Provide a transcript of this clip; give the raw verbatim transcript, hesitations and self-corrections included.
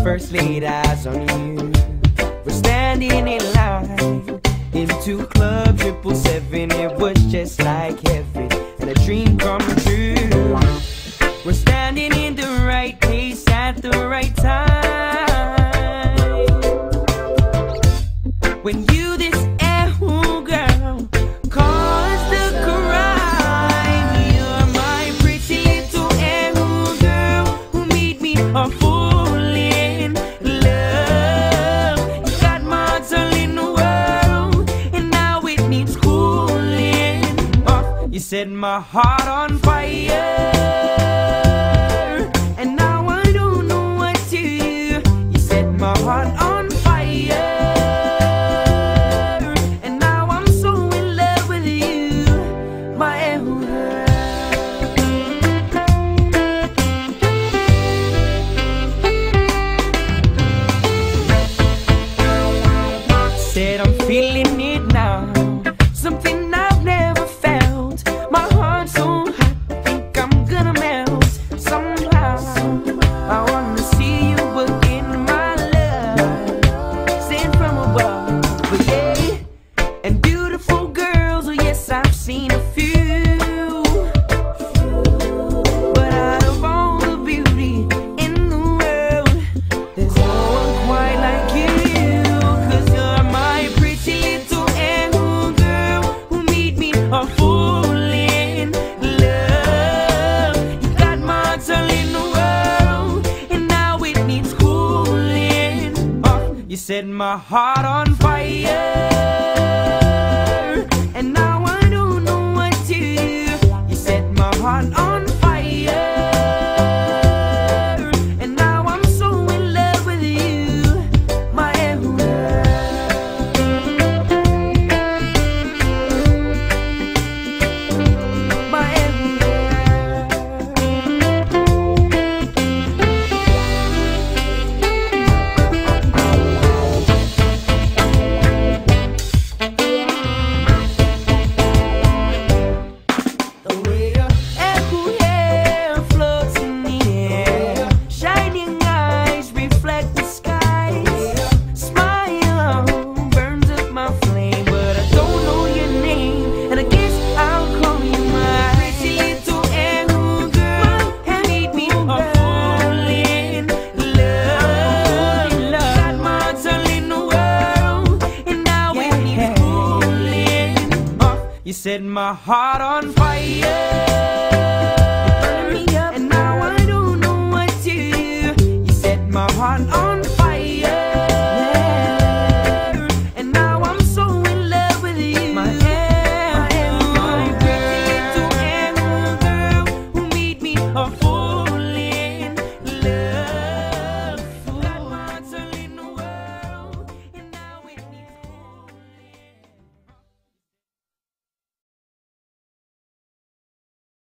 first laid eyes on you. We're standing in line into Club Triple Seven. It was just like heaven and a dream come true. We're standing in the right place at the right time. When you this oh girl caused the crime. You're my pretty little oh girl who made me a fool in love. You got marks all in the world and now it needs cooling off. You set my heart on fire and now I don't know what to do. You set my heart on fire. I'm feeling it now, something I've never felt. My heart's so hot, I think I'm gonna melt. Somehow, I wanna see you again, my love, sent from above. But yeah, and beautiful girls, oh yes, I've seen a few. But out of all the beauty in the world, there's no one quite like you. A fool in love. You got marks all in the world and now it needs cooling off. You set my heart on fire and now I don't know what to do. You set my heart on fire and now I'm so in love with you, my Ehuna. You set my heart on fire and now I don't know what to do. You set my heart on